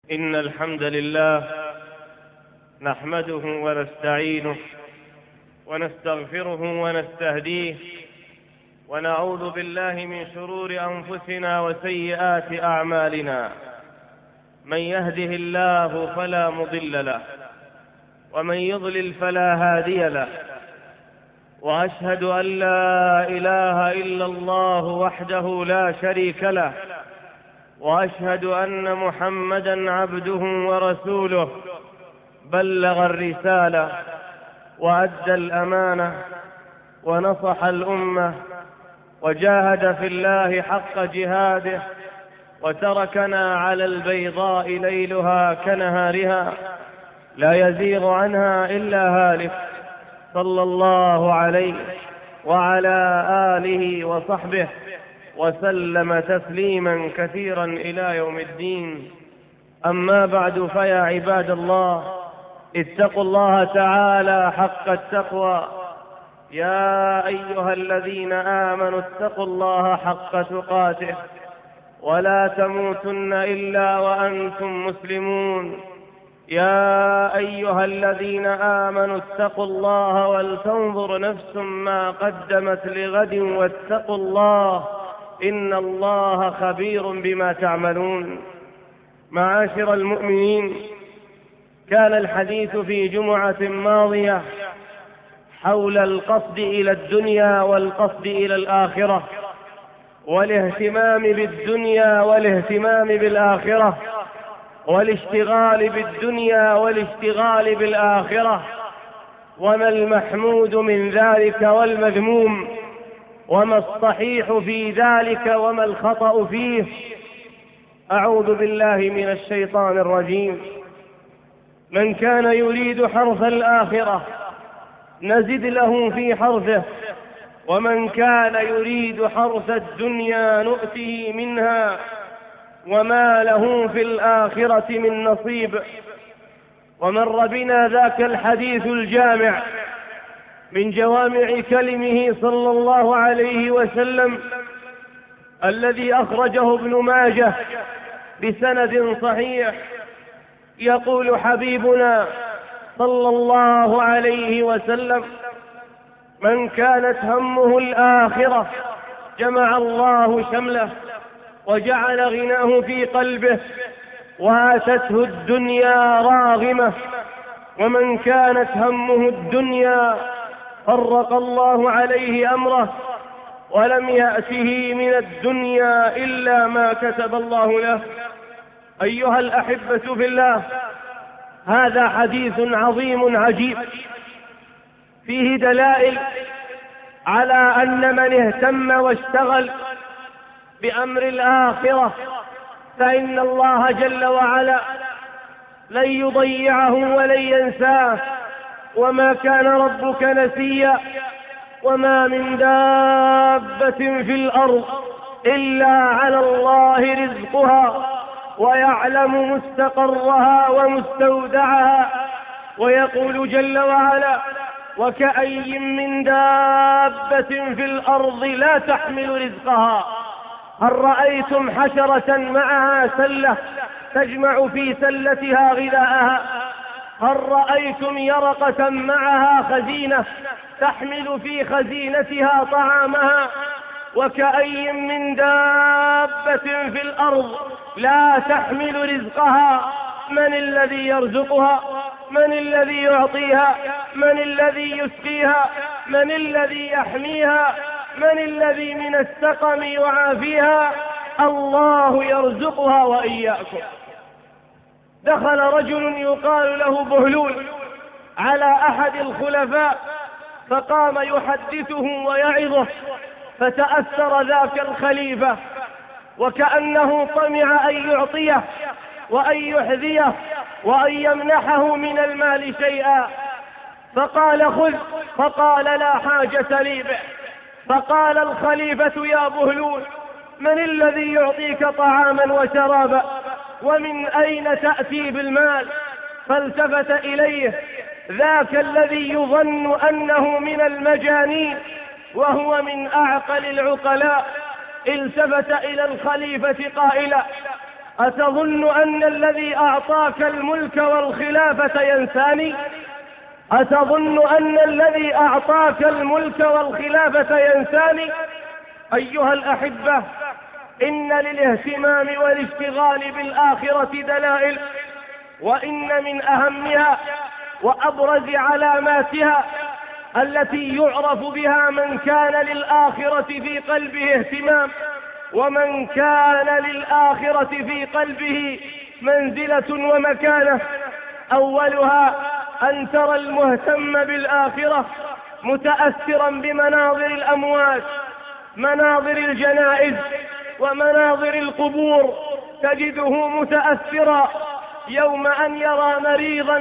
إن الحمد لله نحمده ونستعينه ونستغفره ونستهديه ونعوذ بالله من شرور أنفسنا وسيئات أعمالنا. من يهده الله فلا مضل له ومن يضلل فلا هادي له، وأشهد أن لا إله إلا الله وحده لا شريك له، وأشهد أن محمدًا عبده ورسوله، بلغ الرسالة وأدى الأمانة ونصح الأمة وجاهد في الله حق جهاده، وتركنا على البيضاء ليلها كنهارها لا يزيغ عنها إلا هالك، صلى الله عليه وعلى آله وصحبه وسلم تسليما كثيرا إلى يوم الدين. أما بعد، فيا عباد الله، اتقوا الله تعالى حق التقوى. يا أيها الذين آمنوا اتقوا الله حق تقاته ولا تموتن إلا وأنتم مسلمون. يا أيها الذين آمنوا اتقوا الله ولتنظر نفس ما قدمت لغد واتقوا الله إن الله خبير بما تعملون. معاشر المؤمنين، كان الحديث في جمعة ماضية حول القصد إلى الدنيا والقصد إلى الآخرة، والاهتمام بالدنيا والاهتمام بالآخرة، والاشتغال بالدنيا والاشتغال بالآخرة، وما المحمود من ذلك والمذموم، وما الصحيح في ذلك وما الخطأ فيه. أعوذ بالله من الشيطان الرجيم. من كان يريد حرث الآخرة نزد له في حرثه، ومن كان يريد حرث الدنيا نؤته منها وما له في الآخرة من نصيب. ومر بنا ذاك الحديث الجامع من جوامع كلمه صلى الله عليه وسلم الذي أخرجه ابن ماجه بسند صحيح. يقول حبيبنا صلى الله عليه وسلم: من كانت همه الآخرة جمع الله شمله وجعل غناه في قلبه واتته الدنيا راغمة، ومن كانت همه الدنيا فرق الله عليه أمره ولم يأته من الدنيا إلا ما كتب الله له. أيها الأحبة في الله، هذا حديث عظيم عجيب فيه دلائل على أن من اهتم واشتغل بأمر الآخرة فإن الله جل وعلا لن يضيعه ولن ينساه، وما كان ربك نسيا، وما من دابة في الأرض إلا على الله رزقها ويعلم مستقرها ومستودعها. ويقول جل وعلا: وكأي من دابة في الأرض لا تحمل رزقها. هل رأيتم حشرة معها سلة تجمع في سلتها غذاءها؟ هل رأيتم يرقة معها خزينة تحمل في خزينتها طعامها؟ وكأي من دابة في الأرض لا تحمل رزقها. من الذي يرزقها؟ من الذي يعطيها؟ من الذي يسقيها؟ من الذي يحميها؟ من الذي من السقم يعافيها؟ الله يرزقها وإياكم. دخل رجل يقال له بهلول على أحد الخلفاء فقام يحدثه ويعظه، فتأثر ذاك الخليفة وكأنه طمع أن يعطيه وأن يحذيه وأن يمنحه من المال شيئا، فقال: خذ. فقال: لا حاجة لي به. فقال الخليفة: يا بهلول، من الذي يعطيك طعاما وشرابا؟ ومن أين تأتي بالمال؟ فالتفت إليه ذاك الذي يظن أنه من المجانين وهو من أعقل العقلاء، التفت إلى الخليفة قائلا: أتظن أن الذي أعطاك الملك والخلافة ينساني؟ أتظن أن الذي أعطاك الملك والخلافة ينساني؟ أيها الأحبة، إن للاهتمام والاشتغال بالآخرة دلائل، وإن من أهمها وأبرز علاماتها التي يعرف بها من كان للآخرة في قلبه اهتمام، ومن كان للآخرة في قلبه منزلة ومكانة. أولها أن ترى المهتم بالآخرة متأثرا بمناظر الأموات، مناظر الجنائز ومناظر القبور، تجده متأثرا يوم أن يرى مريضا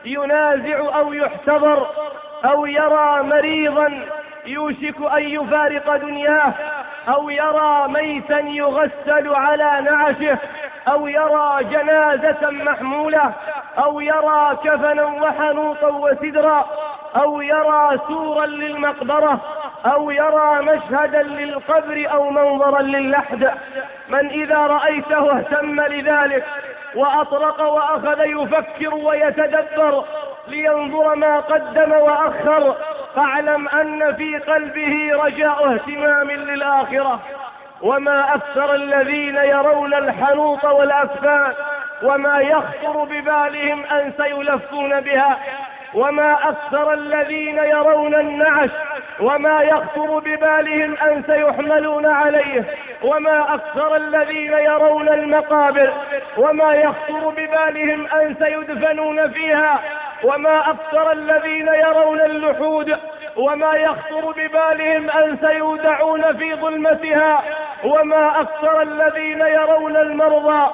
ينازع أو يحتضر، أو يرى مريضا يوشك أن يفارق دنياه، أو يرى ميتا يغسل على نعشه، أو يرى جنازة محمولة، أو يرى كفنا وحنوطا وسدرا، أو يرى سورا للمقبرة، أو يرى مشهدا للقبر أو منظرا للحد. من إذا رأيته اهتم لذلك وأطرق وأخذ يفكر ويتدبر لينظر ما قدم وأخر، فاعلم أن في قلبه رجاء اهتمام للآخرة. وما أكثر الذين يرون الحنوط والأكفان وما يخطر ببالهم أن سيلفون بها، وما أكثر الذين يرون النعش وما يخطر ببالهم أن سيحملون عليه، وما أكثر الذين يرون المقابر وما يخطر ببالهم أن سيدفنون فيها، وما أكثر الذين يرون اللحود وما يخطر ببالهم أن سيودعون في ظلمتها، وما أكثر الذين يرون المرضى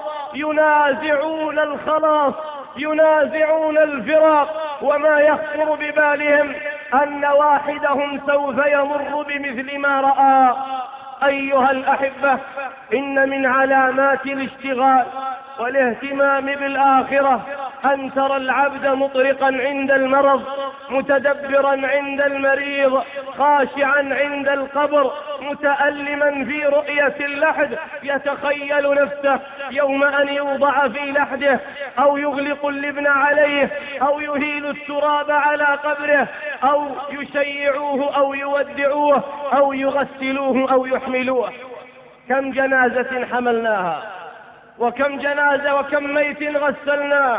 ينازعون الخلاص، ينازعون الفراق، وما يخطر ببالهم أن واحدهم سوف يمر بمثل ما رأى. أيها الأحبة، إن من علامات الاشتغال والاهتمام بالآخرة أن ترى العبد مطرقا عند المرض، متدبرا عند المريض، خاشعا عند القبر، متألما في رؤية اللحد، يتخيل نفسه يوم أن يوضع في لحده، أو يغلق اللبن عليه، أو يهيل التراب على قبره، أو يشيعوه أو يودعوه، أو يغسلوه أو يحملوه. كم جنازة حملناها، وكم جنازة وكم ميت غسلناه،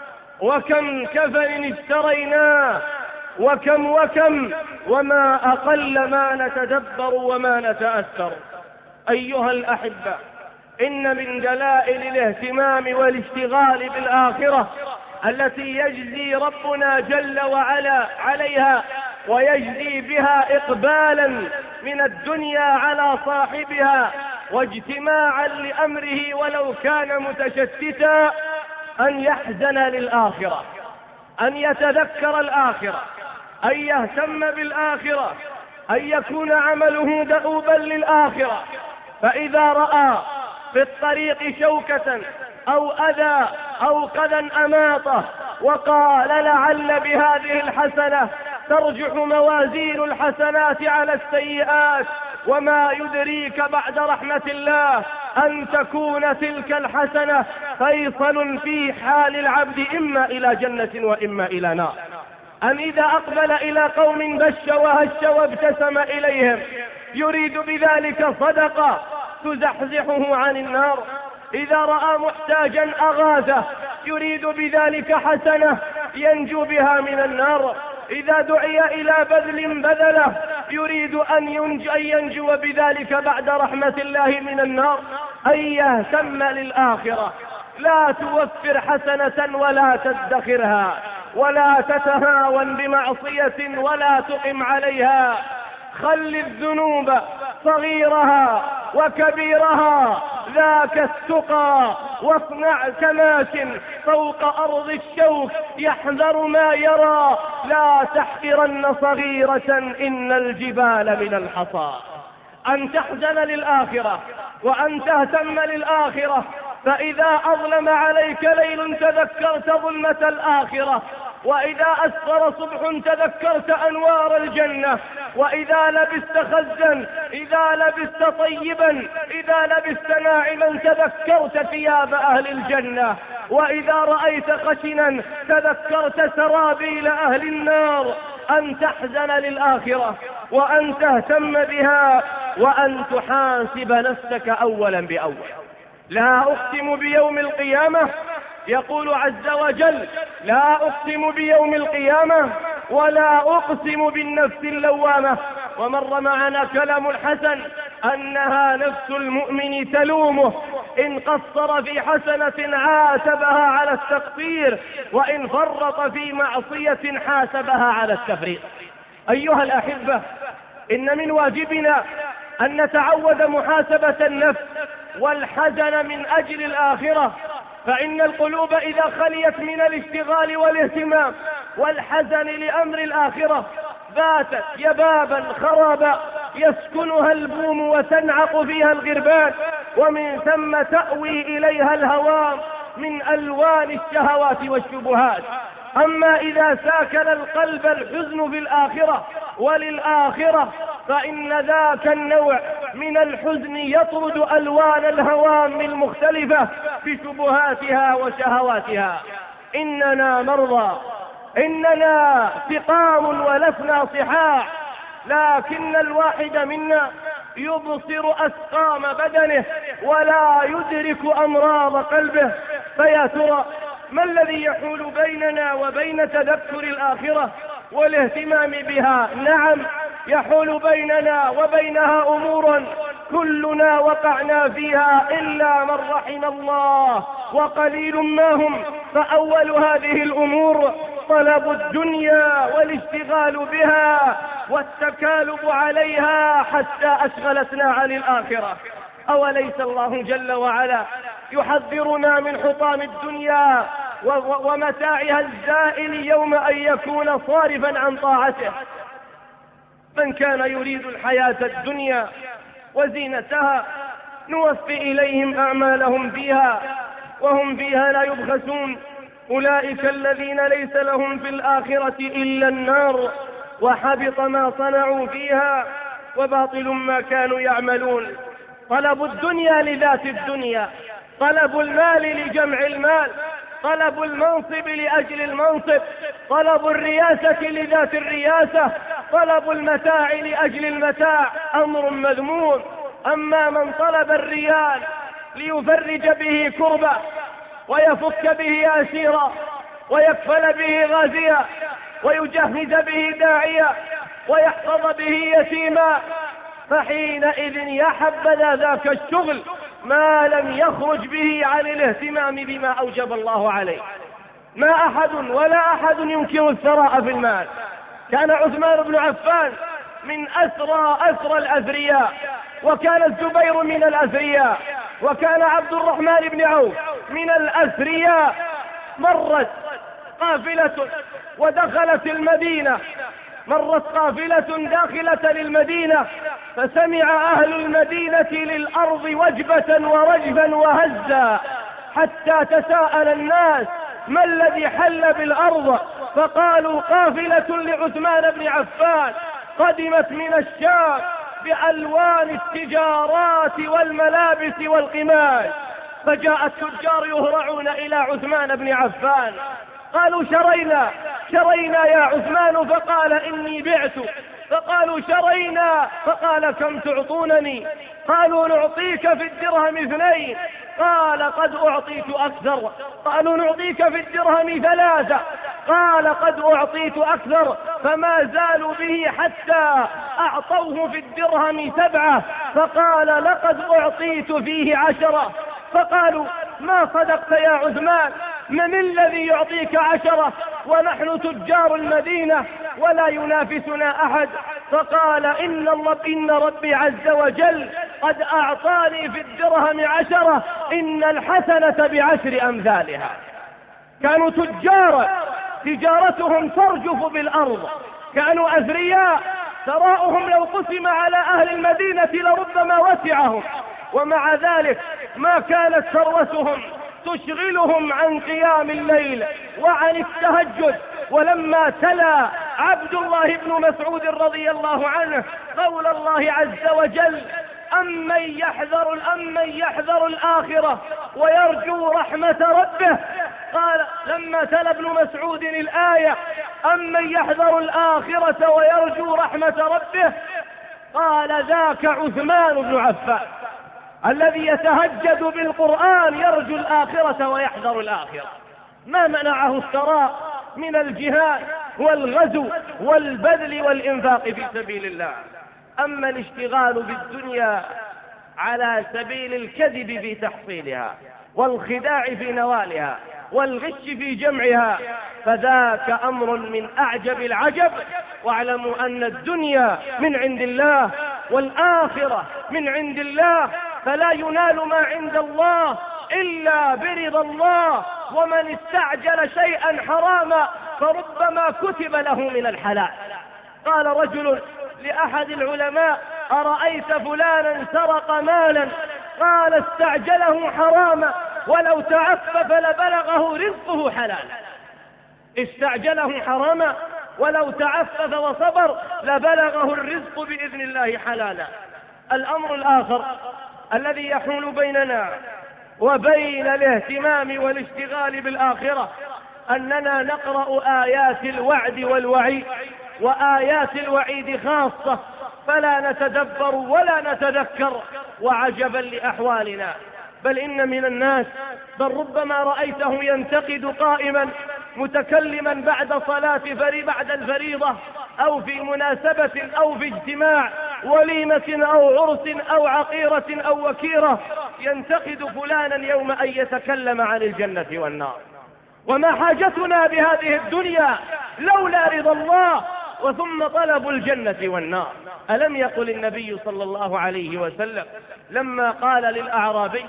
وكم كفن اشتريناه، وكم وما أقل ما نتدبر وما نتأثر. أيها الأحبة، إن من دلائل الاهتمام والاشتغال بالآخرة التي يجزي ربنا جل وعلا عليها ويجزي بها إقبالا من الدنيا على صاحبها واجتماعا لأمره ولو كان متشتتا، أن يحزن للآخرة، أن يتذكر الآخرة، أن يهتم بالآخرة، أن يكون عمله دؤوبا للآخرة. فإذا رأى في الطريق شوكة أو أذى أو قذى أماطه وقال لعل بهذه الحسنة ترجح موازين الحسنات على السيئات، وما يدريك بعد رحمة الله أن تكون تلك الحسنة فيصل في حال العبد إما إلى جنة وإما إلى نار. أن إذا أقبل إلى قوم بش وهش وابتسم إليهم يريد بذلك صدقة تزحزحه عن النار. إذا رأى محتاجا أغاثه يريد بذلك حسنة ينجو بها من النار. إذا دعي إلى بذل بذله يريد أن ينجو بذلك بعد رحمة الله من النار. أن يهتم للآخرة، لا توفر حسنة ولا تدخرها، ولا تتهاون بمعصية ولا تقم عليها. خل الذنوب صغيرها وكبيرها ذاك التقى، واصنع كماش فوق أرض الشوك يحذر ما يرى، لا تحقرن صغيرة إن الجبال من الحصى. أن تحزن للآخرة وأن تهتم للآخرة، فإذا أظلم عليك ليل تذكرت ظلمة الآخرة، وإذا أسفر صبح تذكرت أنوار الجنة، وإذا لبست خزا، إذا لبست طيبا، إذا لبست ناعما تذكرت ثياب أهل الجنة، وإذا رأيت خشنا تذكرت سرابيل أهل النار. أن تحزن للآخرة وأن تهتم بها وأن تحاسب نفسك أولا بأول. لا أقسم بيوم القيامة، يقول عز وجل: لا أقسم بيوم القيامة ولا أقسم بالنفس اللوامة. ومر معنا كلام الحسن أنها نفس المؤمن تلومه، إن قصر في حسنة عاتبها على التقصير، وإن فرط في معصية حاسبها على التفريط. أيها الأحبة، إن من واجبنا أن نتعود محاسبة النفس والحزن من أجل الآخرة، فإن القلوب إذا خليت من الاشتغال والاهتمام والحزن لأمر الآخرة باتت يبابا خرابا يسكنها البوم وتنعق فيها الغربان، ومن ثم تأوي إليها الهوام من ألوان الشهوات والشبهات. أما إذا ساكن القلب الحزن في الآخرة وللآخرة، فإن ذاك النوع من الحزن يطرد ألوان الهوام المختلفة بشبهاتها وشهواتها. إننا مرضى، إننا سقام ولسنا صحاح، لكن الواحد منا يبصر أسقام بدنه ولا يدرك أمراض قلبه. فيا ترى ما الذي يحول بيننا وبين تذكر الآخرة والاهتمام بها؟ نعم، يحول بيننا وبينها أمور كلنا وقعنا فيها إلا من رحم الله، وقليل ما هم. فأول هذه الأمور طلب الدنيا والاشتغال بها والتكالب عليها حتى أشغلتنا عن الآخرة. أوليس الله جل وعلا يحذرنا من حطام الدنيا ومتاعها الزائل يوم أن يكون صارفا عن طاعته؟ من كان يريد الحياة الدنيا وزينتها نوفي إليهم أعمالهم فيها وهم فيها لا يبخسون. أولئك الذين ليس لهم في الآخرة إلا النار، وحبط ما صنعوا فيها وباطل ما كانوا يعملون. طلب الدنيا لذات الدنيا، طلب المال لجمع المال، طلب المنصب لأجل المنصب، طلب الرياسة لذات الرياسة، طلب المتاع لأجل المتاع، أمر مذموم. أما من طلب الريال ليفرج به كربة ويفك به أسيرا ويكفل به غازيا ويجهز به داعيا ويحفظ به يتيما، فحينئذ يحبذ ذاك الشغل ما لم يخرج به عن الاهتمام بما أوجب الله عليه. ما أحد ولا أحد ينكر الثراء في المال. كان عثمان بن عفان من أسرى الأثرياء، وكان الزبير من الأثرياء، وكان عبد الرحمن بن عوف من الأثرياء. مرت قافلة ودخلت المدينة، مرت قافلة داخلة للمدينة، فسمع أهل المدينة للأرض وجبة ورجفا وهزا، حتى تساءل الناس ما الذي حل بالأرض، فقالوا قافلة لعثمان بن عفان قدمت من الشام بألوان التجارات والملابس والقماش. فجاء التجار يهرعون إلى عثمان بن عفان، قالوا شرينا يا عثمان، فقال إني بعت. فقالوا شرينا، فقال كم تعطونني؟ قالوا نعطيك في الدرهم 2. قال قد أعطيت أكثر. قالوا نعطيك في الدرهم 3. قال قد أعطيت أكثر. فما زالوا به حتى أعطوه في الدرهم 7. فقال لقد أعطيت فيه 10. فقالوا ما صدقت يا عثمان، من الذي يعطيك 10 ونحن تجار المدينة ولا ينافسنا أحد؟ فقال إن ربي عز وجل قد أعطاني في الدرهم 10، إن الحسنة ب10 أمثالها. كانوا تجارا تجارتهم ترجف بالأرض، كانوا أثرياء ثراؤهم لو قسم على أهل المدينة لربما وسعهم، ومع ذلك ما كانت ثروتهم تشغلهم عن قيام الليل وعن التهجد. ولما تلا عبد الله بن مسعود رضي الله عنه قول الله عز وجل: أمن يحذر الآخرة ويرجو رحمة ربه. قال لما تلا ابن مسعود الآية: أمن يحذر الآخرة ويرجو رحمة ربه، قال: ذاك عثمان بن عفان الذي يتهجد بالقرآن يرجو الآخرة ويحذر الآخرة. ما منعه الثراء من الجهاد والغزو والبذل والإنفاق في سبيل الله. أما الاشتغال بالدنيا على سبيل الكذب في تحصيلها والخداع في نوالها والغش في جمعها فذاك أمر من أعجب العجب. واعلموا أن الدنيا من عند الله والآخرة من عند الله، فلا ينال ما عند الله إلا برضا الله. ومن استعجل شيئا حراما فربما كتب له من الحلال. قال رجل لأحد العلماء: أرأيت فلانا سرق مالا؟ قال: استعجله حراما ولو تعفف لبلغه رزقه حلالا. استعجله حراما ولو تعفف وصبر لبلغه الرزق بإذن الله حلالا. الأمر الآخر الذي يحول بيننا وبين الاهتمام والاشتغال بالآخرة أننا نقرأ آيات الوعد والوعيد، وآيات الوعيد خاصة، فلا نتدبر ولا نتذكر. وعجبا لأحوالنا، بل إن من الناس بل ربما رأيته ينتقد قائما متكلما بعد بعد الفريضة أو في مناسبة أو في اجتماع وليمة أو عرس أو عقيرة أو وكيرة، ينتقد فلانا يوم أن يتكلم عن الجنة والنار. وما حاجتنا بهذه الدنيا لولا رضا الله وثم طلب الجنة والنار. ألم يقل النبي صلى الله عليه وسلم لما قال للأعرابي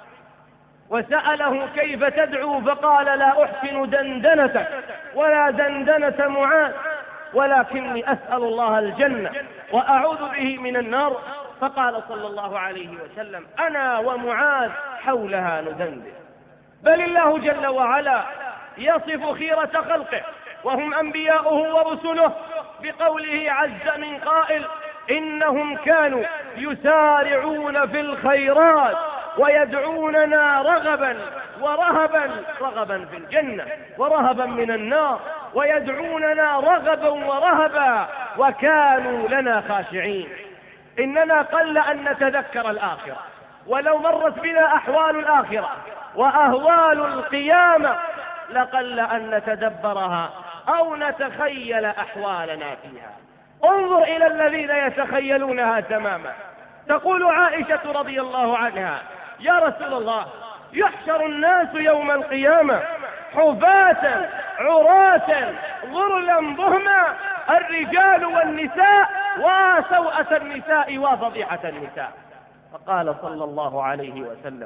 وسأله: كيف تدعو؟ فقال: لا أحسن دندنتك ولا دندنة معاذ، ولكني أسأل الله الجنة وأعوذ به من النار. فقال صلى الله عليه وسلم: أنا ومعاذ حولها ندندن. بل الله جل وعلا يصف خيرة خلقه وهم أنبياؤه ورسله بقوله عز من قائل: إنهم كانوا يسارعون في الخيرات ويدعوننا رغبا ورهبا، رغبا في الجنة ورهبا من النار، ويدعوننا رغبا ورهبا وكانوا لنا خاشعين. إننا قل أن نتذكر الآخرة، ولو مرت بنا أحوال الآخرة وأهوال القيامة لقل أن نتدبرها أو نتخيل أحوالنا فيها. انظر إلى الذين يتخيلونها تماما. تقول عائشة رضي الله عنها: يا رسول الله، يحشر الناس يوم القيامة حفاة عراة غرلا بهما، الرجال والنساء، وسوءة النساء وفضيحة النساء. فقال صلى الله عليه وسلم: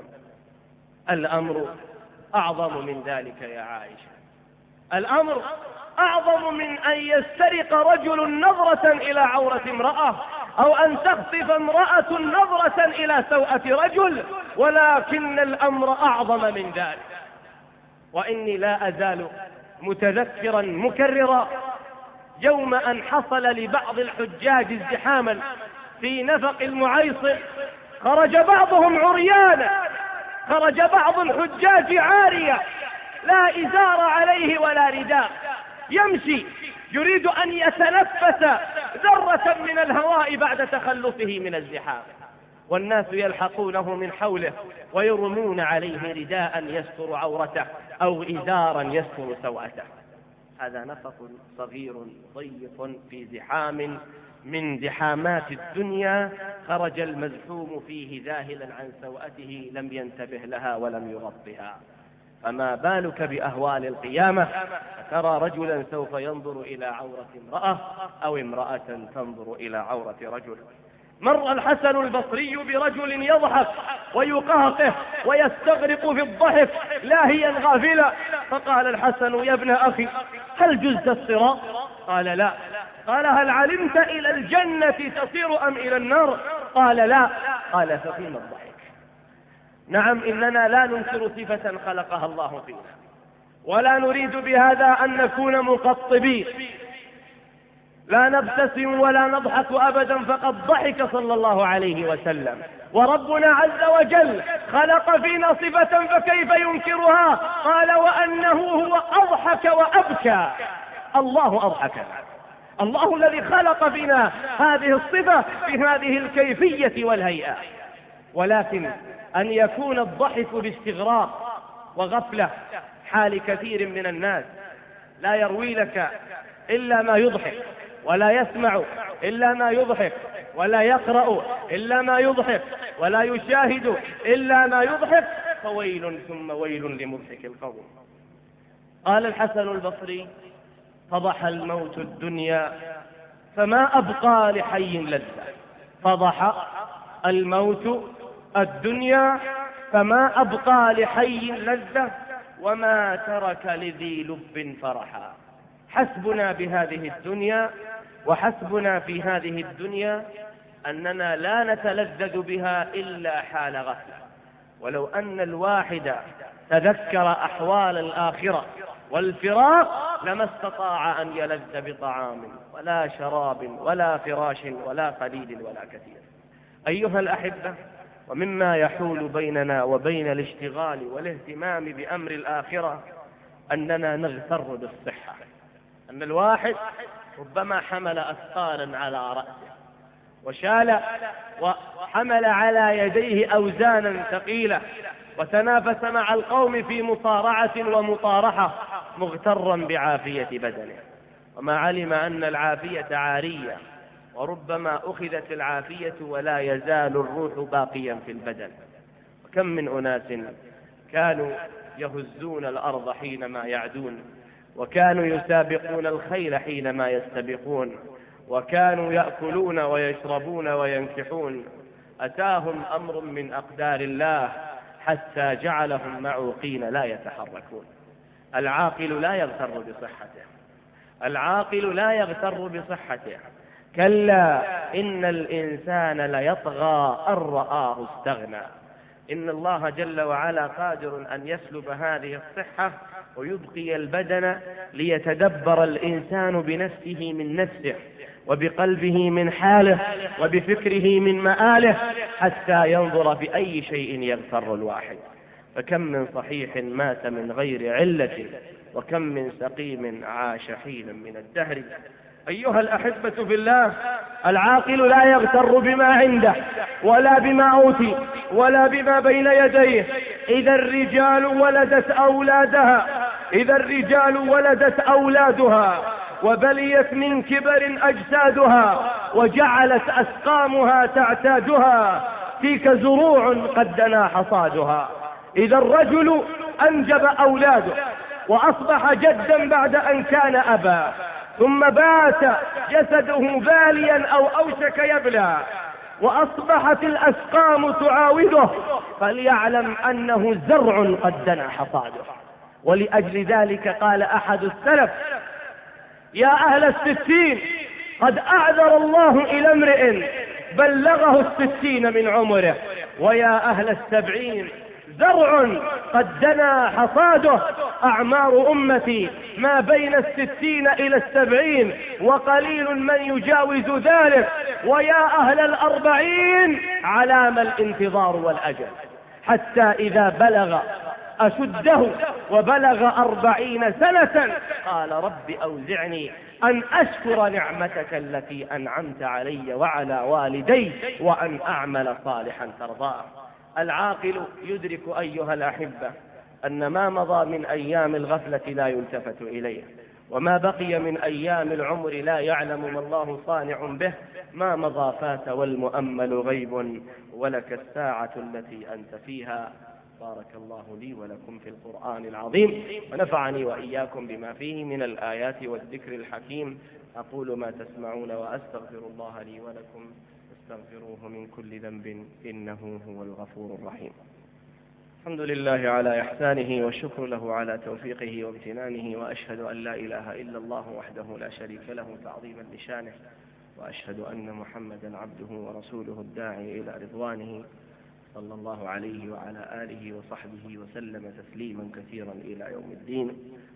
الأمر أعظم من ذلك يا عائشة. الأمر أعظم من أن يسترق رجل نظرة إلى عورة امرأة، أو أن تخطف امرأة نظرة إلى سوءة رجل، ولكن الأمر أعظم من ذلك. وإني لا أزال متذكرا مكررا يوم أن حصل لبعض الحجاج ازدحاما في نفق المعيصر، خرج بعضهم عريانا، خرج بعض الحجاج عارية لا إزار عليه ولا رداء، يمشي يريد أن يتنفس ذرة من الهواء بعد تخلصه من الزحام، والناس يلحقونه من حوله ويرمون عليه رداء يستر عورته أو إزارا يستر سوءته. هذا نفق صغير ضيق في زحام من زحامات الدنيا، خرج المزحوم فيه ذاهلا عن سوءته لم ينتبه لها ولم يغطها. فما بالك بأهوال القيامة؟ ترى رجلا سوف ينظر إلى عورة امرأة أو امرأة تنظر إلى عورة رجل. مر الحسن البصري برجل يضحك ويقهقه ويستغرق في الضحك لاهيا غافلا، فقال الحسن: يا ابن أخي، هل جزت الصراط؟ قال: لا. قال: هل علمت إلى الجنة تصير أم إلى النار؟ قال: لا. قال: ففيما الضحك؟ نعم، إننا لا ننكر صفة خلقها الله فينا، ولا نريد بهذا أن نكون مقطبين، لا نبتسم ولا نضحك أبدا، فقد ضحك صلى الله عليه وسلم. وربنا عز وجل خلق فينا صفة فكيف ينكرها؟ قال وأنه هو أضحك وأبكى. الله أضحك، الله الذي خلق فينا هذه الصفة بهذه الكيفية والهيئة. ولكن أن يكون الضحك باستغراق وغفلة حال كثير من الناس، لا يروي لك إلا ما يضحك، ولا يسمع إلا ما يضحك، ولا يقرأ إلا ما يضحك، ولا يشاهد إلا ما يضحك، فويل ثم ويل لمضحك القوم. قال الحسن البصري فضح الموت الدنيا فما أبقى لحي لذة. فضح الموت الدنيا فما أبقى لحي لذة، وما ترك لذي لب فرحا. حسبنا بهذه الدنيا وحسبنا في هذه الدنيا أننا لا نتلذذ بها إلا حال غفلة. ولو أن الواحد تذكر أحوال الآخرة والفراق لما استطاع أن يلذ بطعام ولا شراب ولا فراش ولا قليل ولا كثير. أيها الأحبة، ومما يحول بيننا وبين الاشتغال والاهتمام بأمر الآخرة أننا نغتر بالصحة. أن الواحد ربما حمل أثقالا على رأسه وشال وحمل على يديه أوزانا ثقيلة وتنافس مع القوم في مصارعة ومطارحة مغترا بعافية بدنه، وما علم أن العافية عارية، وربما أخذت العافية ولا يزال الروح باقيا في البدن. وكم من أناس كانوا يهزون الأرض حينما يعدون، وكانوا يسابقون الخيل حينما يستبقون، وكانوا يأكلون ويشربون وينكحون، أتاهم أمر من أقدار الله حتى جعلهم معوقين لا يتحركون. العاقل لا يغتر بصحته، العاقل لا يغتر بصحته. كلا إن الإنسان ليطغى أن رآه استغنى. إن الله جل وعلا قادر أن يسلب هذه الصحة ويبقي البدن ليتدبر الإنسان بنفسه من نفسه، وبقلبه من حاله، وبفكره من مآله، حتى ينظر بأي شيء يغتر الواحد. فكم من صحيح مات من غير علة، وكم من سقيم عاش حينا من الدهر. أيها الأحبة في الله، العاقل لا يغتر بما عنده ولا بما أوتي ولا بما بين يديه. إذا الرجال ولدت أولادها وبليت من كبر أجسادها وجعلت أسقامها تعتادها، تلك زروع قد دنا حصادها. إذا الرجل أنجب أولاده وأصبح جدا بعد أن كان أبا، ثم بات جسده باليا أو أوشك يبلى، وأصبحت الأسقام تعاوده، فليعلم أنه زرع قد دنا حصاده. ولأجل ذلك قال أحد السلف: يا أهل الستين قد أعذر الله إلى امرئ بلغه 60 من عمره، ويا أهل السبعين زرع قد دنا حصاده. أعمار أمتي ما بين 60 إلى 70، وقليل من يجاوز ذلك. ويا أهل 40 علام الانتظار والأجل، حتى إذا بلغ أشده وبلغ 40 سنة قال: رب أوزعني أن أشكر نعمتك التي أنعمت علي وعلى والدي وأن أعمل صالحا ترضاه. العاقل يدرك أيها الأحبة أن ما مضى من أيام الغفلة لا يلتفت إليه، وما بقي من أيام العمر لا يعلم ما الله صانع به. ما مضى فات والمؤمل غيب، ولك الساعة التي أنت فيها. بارك الله لي ولكم في القرآن العظيم، ونفعني وإياكم بما فيه من الآيات والذكر الحكيم. أقول ما تسمعون وأستغفر الله لي ولكم، استغفروه من كل ذنب إنه هو الغفور الرحيم. الحمد لله على إحسانه، والشكر له على توفيقه وامتنانه، وأشهد أن لا إله إلا الله وحده لا شريك له تعظيما لشانه، وأشهد أن محمدا عبده ورسوله الداعي إلى رضوانه، صلى الله عليه وعلى آله وصحبه وسلم تسليما كثيرا إلى يوم الدين.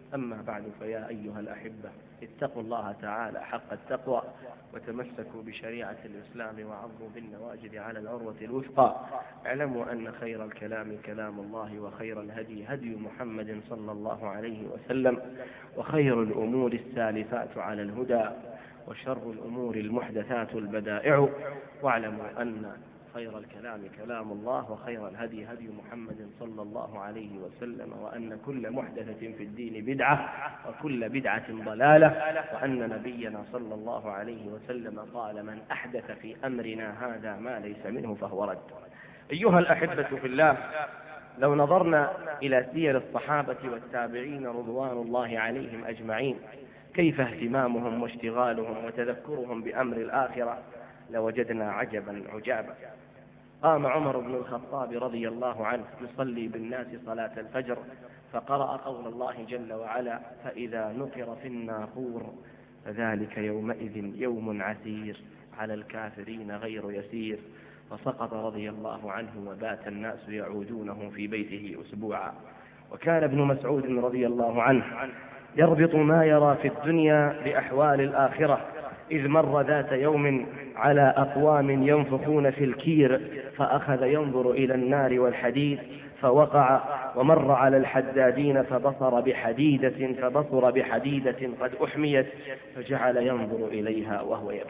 أما بعد، فيا أيها الأحبة، اتقوا الله تعالى حق التقوى، وتمسكوا بشريعة الإسلام، وعضوا بالنواجذ على العروة الوثقى. اعلموا أن خير الكلام كلام الله، وخير الهدي هدي محمد صلى الله عليه وسلم، وخير الأمور السالفات على الهدى، وشر الأمور المحدثات البدائع. واعلموا أن خير الكلام كلام الله، وخير الهدي هدي محمد صلى الله عليه وسلم، وأن كل محدثة في الدين بدعة، وكل بدعة ضلالة، وأن نبينا صلى الله عليه وسلم قال: من أحدث في أمرنا هذا ما ليس منه فهو رد. أيها الأحبة في الله، لو نظرنا إلى سير الصحابة والتابعين رضوان الله عليهم أجمعين، كيف اهتمامهم واشتغالهم وتذكرهم بأمر الآخرة، لوجدنا عجبا عجابا. قام عمر بن الخطاب رضي الله عنه يصلي بالناس صلاة الفجر، فقرأ قول الله جل وعلا: فإذا نقر في الناقور فذلك يومئذ يوم عسير على الكافرين غير يسير. فسقط رضي الله عنه، وبات الناس يعودونه في بيته أسبوعا. وكان ابن مسعود رضي الله عنه يربط ما يرى في الدنيا بأحوال الآخرة، إذ مر ذات يوم على أقوام ينفخون في الكير، فأخذ ينظر إلى النار والحديد فوقع، ومر على الحدادين فبصر بحديدة قد أحميت، فجعل ينظر إليها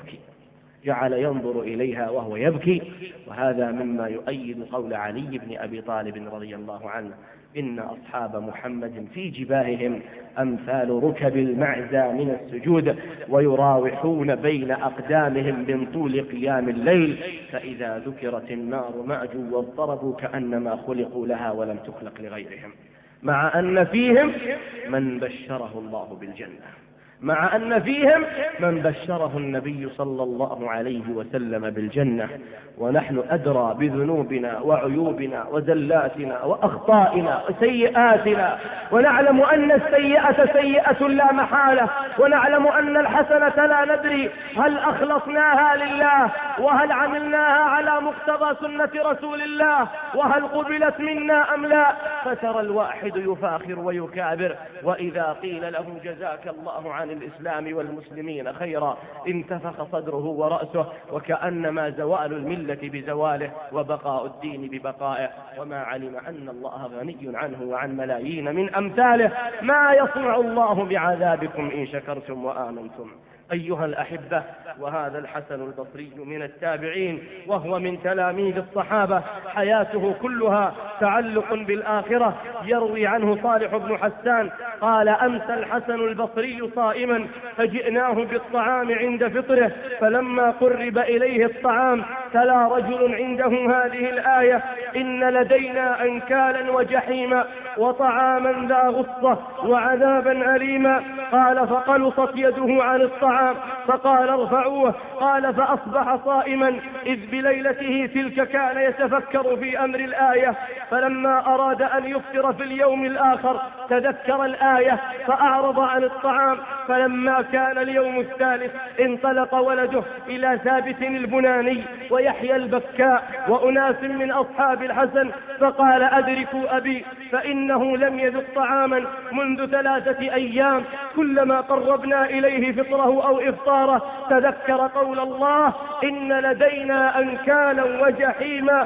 وهو يبكي. وهذا مما يؤيد قول علي بن أبي طالب رضي الله عنه: إن أصحاب محمد في جباههم أمثال ركب المعزى من السجود، ويراوحون بين أقدامهم من طول قيام الليل، فإذا ذكرت النار مأجوا واضطربوا كأنما خلقوا لها ولم تخلق لغيرهم، مع أن فيهم من بشره الله بالجنة، مع أن فيهم من بشره النبي صلى الله عليه وسلم بالجنة. ونحن أدرى بذنوبنا وعيوبنا وزلاتنا وأخطائنا وسيئاتنا، ونعلم أن السيئة سيئة لا محالة، ونعلم أن الحسنة لا ندري هل أخلصناها لله، وهل عملناها على مقتضى سنة رسول الله، وهل قبلت منا أم لا. فترى الواحد يفاخر ويكابر، وإذا قيل له جزاك الله عن الإسلام والمسلمين خيرا انتفخ صدره ورأسه، وكأنما زوال الملة بزواله وبقاء الدين ببقائه، وما علم أن الله غني عنه وعن ملايين من أمثاله. ما يصنع الله بعذابكم إن شكرتم وآمنتم. أيها الأحبة، وهذا الحسن البصري من التابعين، وهو من تلاميذ الصحابة، حياته كلها تعلق بالآخرة. يروي عنه صالح بن حسان قال: أمسى الحسن البصري صائما، فجئناه بالطعام عند فطره، فلما قرب إليه الطعام تلا رجل عنده هذه الآية: إن لدينا أنكالا وجحيما وطعاما ذا غصة وعذابا أليما. قال: فقلصت يده عن الطعام، فقال: ارفعوه. قال: فأصبح صائما، إذ بليلته تلك كان يتفكر في أمر الآية، فلما أراد أن يفطر في اليوم الآخر تذكر الآية فأعرض عن الطعام. فلما كان اليوم الثالث انطلق ولده إلى ثابت البناني ويحيى البكاء وأناس من أصحاب الحسن، فقال: أدركوا أبي، فإنه لم يذق طعاما منذ 3 أيام، كلما قربنا إليه فطره أو إفطاره تذكر قول الله: إن لدينا أنكالا وجحيما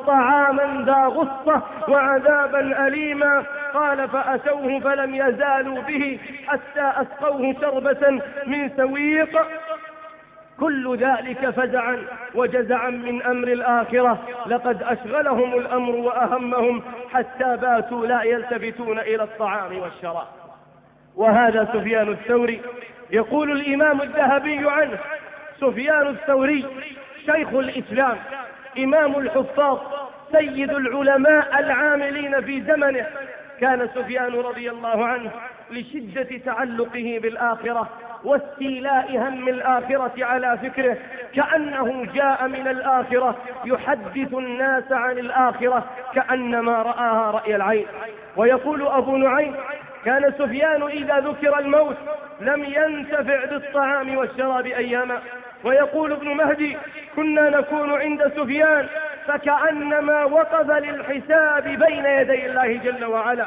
وطعاما ذا غصة وعذابا أليما. قال: فأتوه فلم يزالوا به حتى أسقوه شربة من سويق. كل ذلك فزعا وجزعا من أمر الآخرة، لقد أشغلهم الأمر وأهمهم حتى باتوا لا يلتفتون إلى الطعام والشراب. وهذا سفيان الثوري. يقول الإمام الذهبي عنه: سفيان الثوري شيخ الإسلام، إمام الحفاظ، سيد العلماء العاملين في زمنه. كان سفيان رضي الله عنه لشدة تعلقه بالآخرة واستيلاء هم الآخرة على فكره، كأنه جاء من الآخرة يحدث الناس عن الآخرة كأنما رآها رأي العين. ويقول أبو نعيم: كان سفيان إذا ذكر الموت لم ينتفع بالطعام والشراب أياما. ويقول ابن مهدي: كنا نكون عند سفيان فكأنما وقف للحساب بين يدي الله جل وعلا.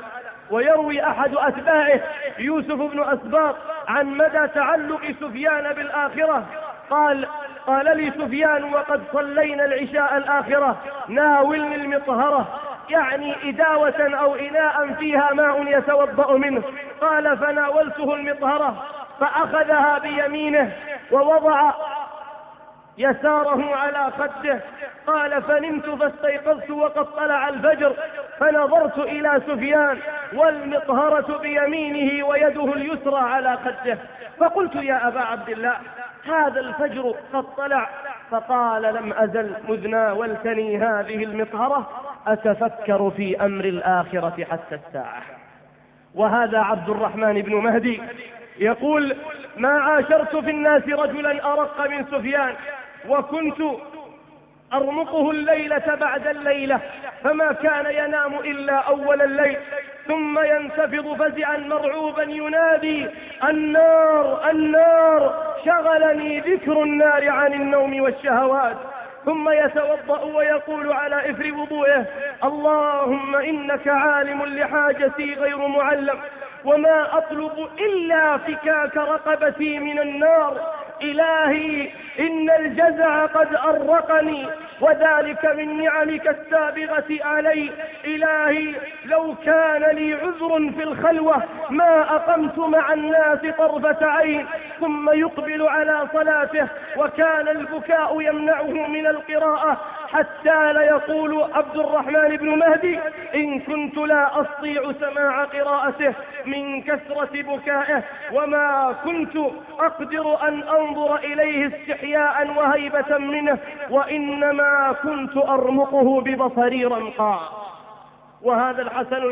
ويروي أحد أتباعه يوسف بن أسباط عن مدى تعلق سفيان بالآخرة قال لي سفيان وقد صلينا العشاء الآخرة ناولني المطهرة، يعني إداوة أو إناء فيها ماء يتوضأ منه. قال فناولته المطهرة فأخذها بيمينه ووضع يساره على خده. قال فنمت فاستيقظت وقد طلع الفجر، فنظرت إلى سفيان والمطهرة بيمينه ويده اليسرى على خده، فقلت يا أبا عبد الله هذا الفجر قد طلع؟ فقال لم أزل مذ ناولتني هذه المطهرة أتفكر في أمر الآخرة حتى الساعة. وهذا عبد الرحمن بن مهدي يقول ما عاشرت في الناس رجلا أرق من سفيان، وكنت أرمقه الليلة بعد الليلة، فما كان ينام إلا أول الليل، ثم ينتفض فزعا مرعوبا ينادي النار النار، شغلني ذكر النار عن النوم والشهوات. ثم يتوضأ ويقول على إثر وضوئه اللهم إنك عالم لحاجتي غير معلم، وما أطلب إلا فكاك رقبتي من النار. إلهي إن الجزع قد أرقني وذلك من نعمك السابغة علي. إلهي لو كان لي عذر في الخلوة ما أقمت مع الناس طرفة عين. ثم يقبل على صلاته وكان البكاء يمنعه من القراءة، حتى ليقول عبد الرحمن بن مهدي إن كنت لا أستطيع سماع قراءته من كثرة بكائه، وما كنت أقدر أن أنظر إليه استحياء وهيبة منه، وإنما كنت أرمقه ببصري رمقا. وهذا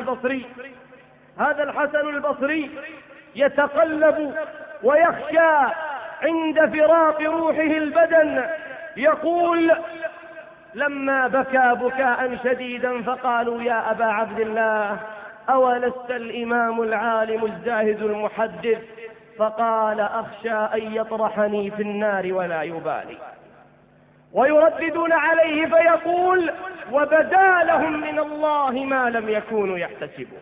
الحسن البصري يتقلب ويخشى عند فراق روحه البدن. يقول لما بكى بكاء شديدا فقالوا يا أبا عبد الله أولست الإمام العالم الزاهد المحدث؟ فقال أخشى أن يطرحني في النار ولا يبالي. ويرددون عليه فيقول وبدا لهم من الله ما لم يكونوا يحتسبون.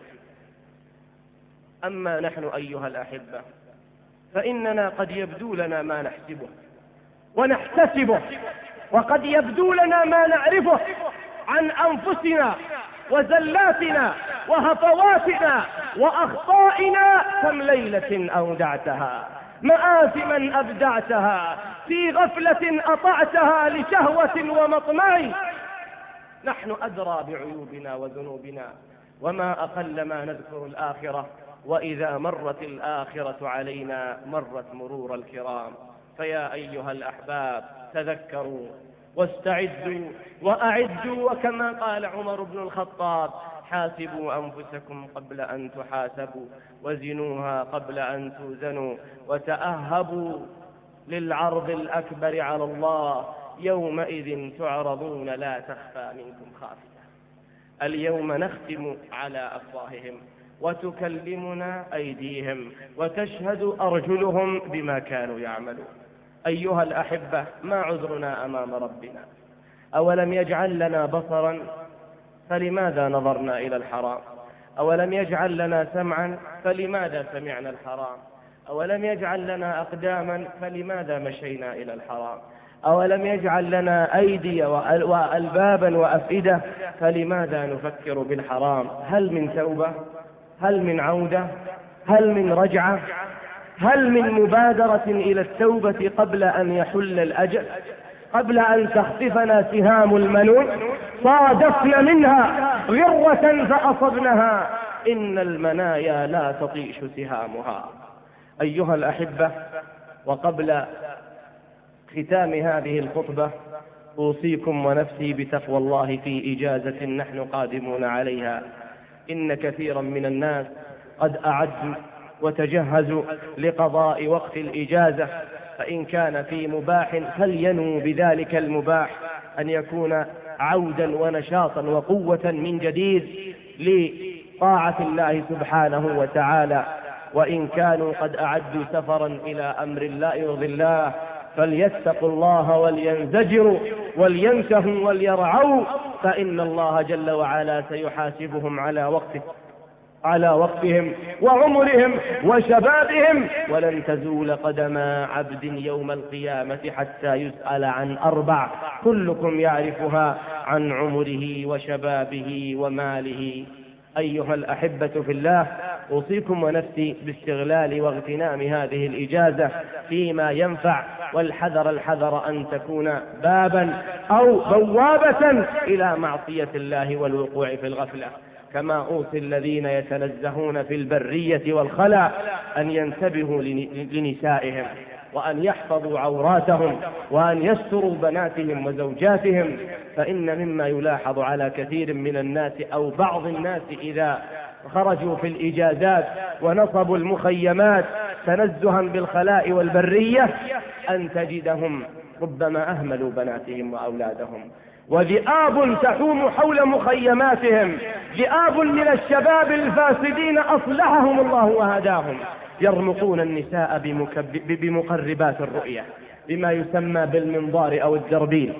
أما نحن أيها الأحبة فإننا قد يبدو لنا ما نحسبه ونحتسبه، وقد يبدو لنا ما نعرفه عن أنفسنا وزلاتنا وهفواتنا وأخطائنا. كم ليلة أودعتها، مآثما أبدعتها، في غفلة أطعتها لشهوة ومطمع. نحن أدرى بعيوبنا وذنوبنا، وما أقل ما نذكر الآخرة، وإذا مرت الآخرة علينا مرت مرور الكرام. فيا أيها الأحباب تذكروا واستعدوا وأعدوا، وكما قال عمر بن الخطاب حاسبوا أنفسكم قبل أن تحاسبوا، وزنوها قبل أن توزنوا، وتأهبوا للعرض الأكبر على الله، يومئذ تعرضون لا تخفى منكم خافية. اليوم نختم على أفواههم وتكلمنا أيديهم وتشهد أرجلهم بما كانوا يعملون. أيها الأحبة ما عذرنا أمام ربنا؟ أولم يجعل لنا بصرا فلماذا نظرنا إلى الحرام؟ أولم يجعل لنا سمعا فلماذا سمعنا الحرام؟ أولم يجعل لنا أقداما فلماذا مشينا إلى الحرام؟ أولم يجعل لنا أيدي وألبابا وأفئدة فلماذا نفكر بالحرام؟ هل من توبة؟ هل من عودة؟ هل من رجعة؟ هل من مبادرة إلى التوبة قبل أن يحل الأجل، قبل أن تخطفنا سهام المنون؟ صادفنا منها غرة فأصبناها، إن المنايا لا تطيش سهامها. أيها الأحبة، وقبل ختام هذه الخطبة أوصيكم ونفسي بتقوى الله في إجازة نحن قادمون عليها. إن كثيرا من الناس قد أعدوا وتجهزوا لقضاء وقت الإجازة، فإن كان في مباح فلينووا بذلك المباح أن يكون عودا ونشاطا وقوة من جديد لطاعة الله سبحانه وتعالى. وإن كانوا قد أعدوا سفرا إلى أمر لا يرضي الله فليتقوا الله ولينزجروا ولينتهوا وليرعوا، فإن الله جل وعلا سيحاسبهم على وقته. على وقتهم وعمرهم وشبابهم، ولن تزول قدم عبد يوم القيامة حتى يسأل عن 4 كلكم يعرفها عن عمره وشبابه وماله. أيها الأحبة في الله، أوصيكم ونفسي باستغلال واغتنام هذه الإجازة فيما ينفع، والحذر أن تكون بابا أو بوابة إلى معصية الله والوقوع في الغفلة. كما أوصي الذين يتنزهون في البرية والخلا أن ينتبهوا لنسائهم، وأن يحفظوا عوراتهم، وأن يستروا بناتهم وزوجاتهم، فإن مما يلاحظ على كثير من الناس أو بعض الناس إذا خرجوا في الإجازات ونصبوا المخيمات تنزها بالخلاء والبرية أن تجدهم ربما أهملوا بناتهم وأولادهم، وذئاب تحوم حول مخيماتهم، ذئاب من الشباب الفاسدين أصلحهم الله وهداهم، يرمقون النساء بمقربات الرؤية، بما يسمى بالمنظار أو الدربين،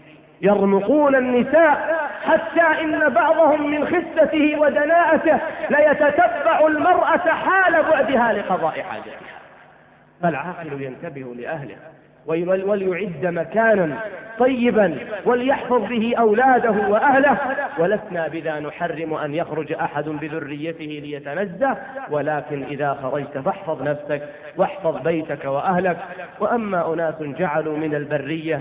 يرمقون النساء حتى إن بعضهم من خسته ودناءته ليتتبع المرأة حال بعدها لقضاء حاجتها. فالعاقل ينتبه لأهله وليعد مكانا طيبا وليحفظ به أولاده وأهله، ولسنا بذا نحرم أن يخرج أحد بذريته ليتنزه، ولكن إذا خرجت فاحفظ نفسك واحفظ بيتك وأهلك. وأما أناس جعلوا من البرية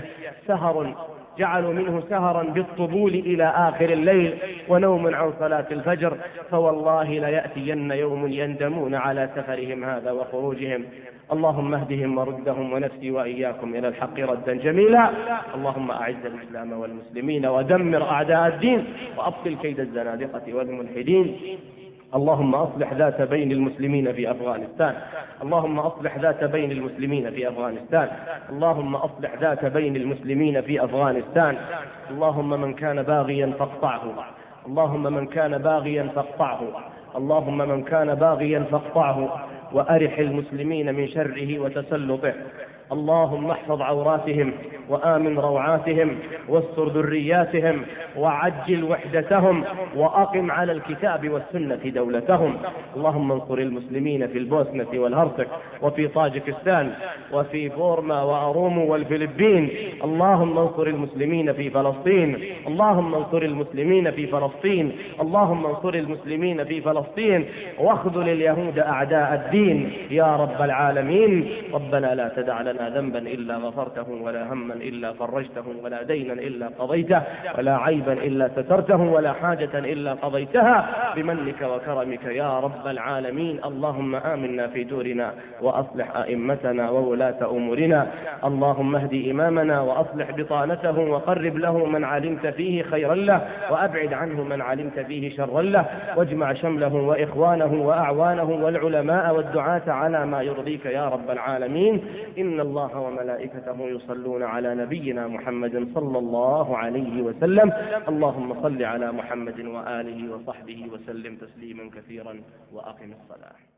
جعلوا منه سهرا بالطبول إلى آخر الليل ونوم عن صلاة الفجر، فوالله ليأتين يوم يندمون على سفرهم هذا وخروجهم. اللهم اهدهم وردهم ونفسي وإياكم إلى الحق ردا جميلا. اللهم أعز الإسلام والمسلمين ودمر أعداء الدين وأبطل كيد الزنادقة والملحدين. اللهم أصلح ذات بين المسلمين في أفغانستان، اللهم أصلح ذات بين المسلمين في أفغانستان، اللهم أصلح ذات بين المسلمين في أفغانستان. اللهم من كان باغيا فاقطعه، اللهم من كان باغيا فاقطعه، اللهم من كان باغيا فاقطعه، وأرح المسلمين من شره وتسلطه. اللهم احفظ عوراتهم وآمن روعاتهم واستر ذرياتهم وعجل وحدتهم وأقم على الكتاب والسنة دولتهم. اللهم انصر المسلمين في البوسنة والهرسك وفي طاجكستان وفي بورما وأرومو والفلبين. اللهم انصر المسلمين في فلسطين، اللهم انصر المسلمين في فلسطين، اللهم انصر المسلمين في فلسطين، واخذل اليهود أعداء الدين يا رب العالمين. ربنا لا تدع لنا ذنبا إلا غفرته، ولا هما إلا فرجته، ولا دينا إلا قضيته، ولا عيبا إلا سترته، ولا حاجة إلا قضيتها بمنك وكرمك يا رب العالمين. اللهم آمنا في دورنا وأصلح أئمتنا وولاة أمورنا. اللهم اهد إمامنا وأصلح بطانته وقرب له من علمت فيه خيرا له، وأبعد عنه من علمت فيه شرا له، واجمع شمله وإخوانه وأعوانه والعلماء والدعاة على ما يرضيك يا رب العالمين. إن الله وملائكته يصلون على نبينا محمد صلى الله عليه وسلم. اللهم صل على محمد وآله وصحبه وسلم تسليما كثيرا، وأقم الصلاة.